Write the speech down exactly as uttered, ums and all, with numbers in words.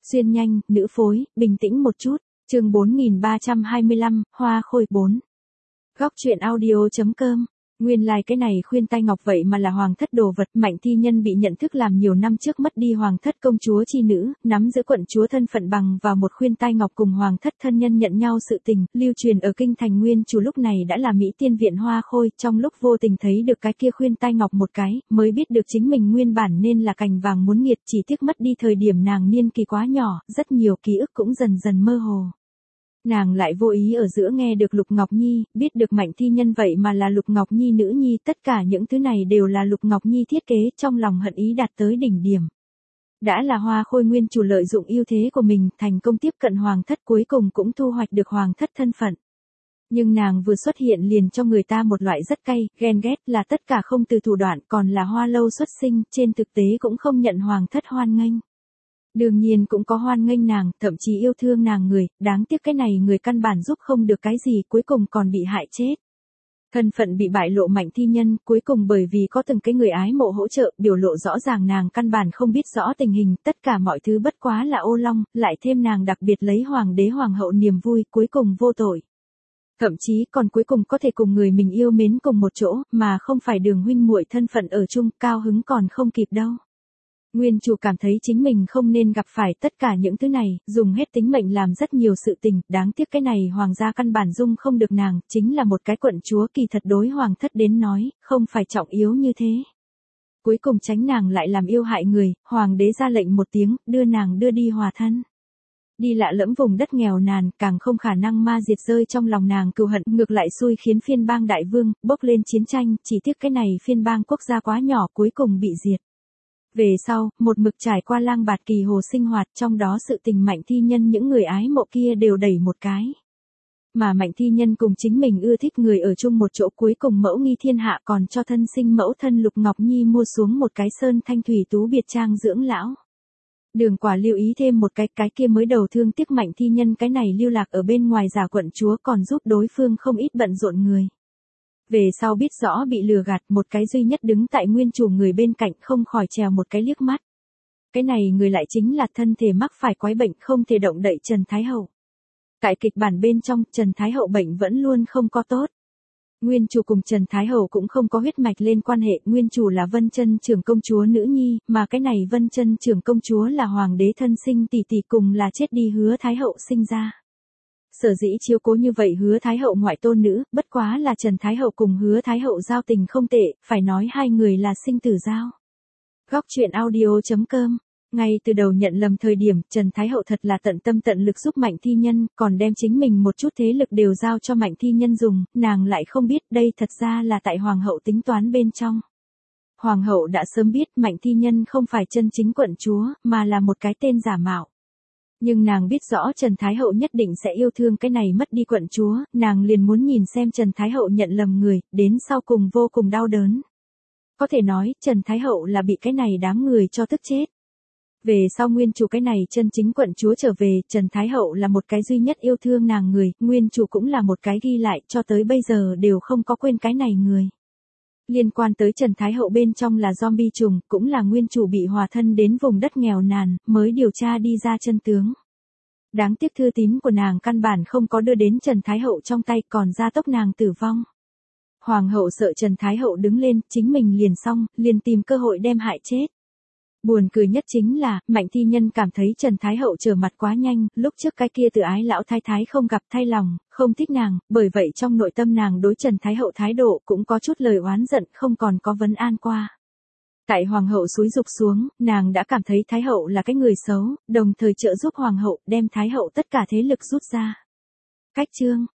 Xuyên nhanh, nữ phối, bình tĩnh một chút. Chương bốn nghìn ba trăm hai mươi lăm, Hoa Khôi bốn. Góc truyện audio chấm com. Nguyên lai like cái này khuyên tai ngọc vậy mà là hoàng thất đồ vật. Mạnh Thi Nhân bị nhận thức làm nhiều năm trước mất đi hoàng thất công chúa chi nữ, nắm giữ quận chúa thân phận bằng vào một khuyên tai ngọc cùng hoàng thất thân nhân nhận nhau sự tình, lưu truyền ở kinh thành. Nguyên chủ lúc này đã là Mỹ Tiên Viện Hoa Khôi, trong lúc vô tình thấy được cái kia khuyên tai ngọc một cái, mới biết được chính mình nguyên bản nên là cành vàng muốn nghiệt, chỉ tiếc mất đi thời điểm nàng niên kỳ quá nhỏ, rất nhiều ký ức cũng dần dần mơ hồ. Nàng lại vô ý ở giữa nghe được Lục Ngọc Nhi, biết được Mạnh Thi Nhân vậy mà là Lục Ngọc Nhi nữ nhi, tất cả những thứ này đều là Lục Ngọc Nhi thiết kế, trong lòng hận ý đạt tới đỉnh điểm. Đã là Hoa Khôi nguyên chủ lợi dụng ưu thế của mình, thành công tiếp cận hoàng thất, cuối cùng cũng thu hoạch được hoàng thất thân phận. Nhưng nàng vừa xuất hiện liền cho người ta một loại rất cay, ghen ghét, là tất cả không từ thủ đoạn, còn là Hoa Lâu xuất sinh, trên thực tế cũng không nhận hoàng thất hoan nghênh. Đương nhiên cũng có hoan nghênh nàng, thậm chí yêu thương nàng người, đáng tiếc cái này người căn bản giúp không được cái gì, cuối cùng còn bị hại chết. Thân phận bị bại lộ Mạnh Thi Nhân, cuối cùng bởi vì có từng cái người ái mộ hỗ trợ, biểu lộ rõ ràng nàng căn bản không biết rõ tình hình, tất cả mọi thứ bất quá là ô long, lại thêm nàng đặc biệt lấy hoàng đế hoàng hậu niềm vui, cuối cùng vô tội. Thậm chí còn cuối cùng có thể cùng người mình yêu mến cùng một chỗ, mà không phải đường huynh muội thân phận ở chung, cao hứng còn không kịp đâu. Nguyên chủ cảm thấy chính mình không nên gặp phải tất cả những thứ này, dùng hết tính mệnh làm rất nhiều sự tình, đáng tiếc cái này hoàng gia căn bản dung không được nàng, chính là một cái quận chúa kỳ thật đối hoàng thất đến nói, không phải trọng yếu như thế. Cuối cùng tránh nàng lại làm yêu hại người, hoàng đế ra lệnh một tiếng, đưa nàng đưa đi hòa thân. Đi lạ lẫm vùng đất nghèo nàn, càng không khả năng ma diệt rơi trong lòng nàng cừu hận, ngược lại xui khiến phiên bang đại vương, bốc lên chiến tranh, chỉ tiếc cái này phiên bang quốc gia quá nhỏ cuối cùng bị diệt. Về sau, một mực trải qua lang bạt kỳ hồ sinh hoạt, trong đó sự tình Mạnh Thi Nhân những người ái mộ kia đều đẩy một cái. Mà Mạnh Thi Nhân cùng chính mình ưa thích người ở chung một chỗ, cuối cùng mẫu nghi thiên hạ còn cho thân sinh mẫu thân Lục Ngọc Nhi mua xuống một cái sơn thanh thủy tú biệt trang dưỡng lão. Đường Quả lưu ý thêm một cái, cái kia mới đầu thương tiếc Mạnh Thi Nhân cái này lưu lạc ở bên ngoài giả quận chúa còn giúp đối phương không ít bận rộn người. Về sau biết rõ bị lừa gạt, một cái duy nhất đứng tại nguyên chủ người bên cạnh không khỏi trèo một cái liếc mắt. Cái này người lại chính là thân thể mắc phải quái bệnh không thể động đậy Trần Thái Hậu. Tại kịch bản bên trong, Trần Thái Hậu bệnh vẫn luôn không có tốt. Nguyên chủ cùng Trần Thái Hậu cũng không có huyết mạch lên quan hệ, nguyên chủ là Vân Chân trưởng công chúa nữ nhi, mà cái này Vân Chân trưởng công chúa là hoàng đế thân sinh tỷ tỷ cùng là chết đi Hứa Thái Hậu sinh ra. Sở dĩ chiếu cố như vậy Hứa Thái Hậu ngoại tôn nữ, bất quá là Trần Thái Hậu cùng Hứa Thái Hậu giao tình không tệ, phải nói hai người là sinh tử giao. Góc truyện audio chấm com. Ngay từ đầu nhận lầm thời điểm, Trần Thái Hậu thật là tận tâm tận lực giúp Mạnh Thi Nhân, còn đem chính mình một chút thế lực đều giao cho Mạnh Thi Nhân dùng, nàng lại không biết đây thật ra là tại Hoàng hậu tính toán bên trong. Hoàng hậu đã sớm biết Mạnh Thi Nhân không phải chân chính quận chúa, mà là một cái tên giả mạo. Nhưng nàng biết rõ Trần Thái Hậu nhất định sẽ yêu thương cái này mất đi quận chúa, nàng liền muốn nhìn xem Trần Thái Hậu nhận lầm người, đến sau cùng vô cùng đau đớn. Có thể nói, Trần Thái Hậu là bị cái này đám người cho tức chết. Về sau nguyên chủ cái này chân chính quận chúa trở về, Trần Thái Hậu là một cái duy nhất yêu thương nàng người, nguyên chủ cũng là một cái ghi lại, cho tới bây giờ đều không có quên cái này người. Liên quan tới Trần Thái Hậu bên trong là zombie trùng, cũng là nguyên chủ bị hòa thân đến vùng đất nghèo nàn, mới điều tra đi ra chân tướng. Đáng tiếc thư tín của nàng căn bản không có đưa đến Trần Thái Hậu trong tay, còn gia tốc nàng tử vong. Hoàng hậu sợ Trần Thái Hậu đứng lên, chính mình liền xong, liền tìm cơ hội đem hại chết. Buồn cười nhất chính là, Mạnh Thi Nhân cảm thấy Trần Thái Hậu trở mặt quá nhanh, lúc trước cái kia tự ái lão thái thái không gặp thay lòng, không thích nàng, bởi vậy trong nội tâm nàng đối Trần Thái Hậu thái độ cũng có chút lời oán giận, không còn có vấn an qua. Tại Hoàng hậu xúi dục xuống, nàng đã cảm thấy Thái Hậu là cái người xấu, đồng thời trợ giúp Hoàng hậu đem Thái Hậu tất cả thế lực rút ra. Cách chương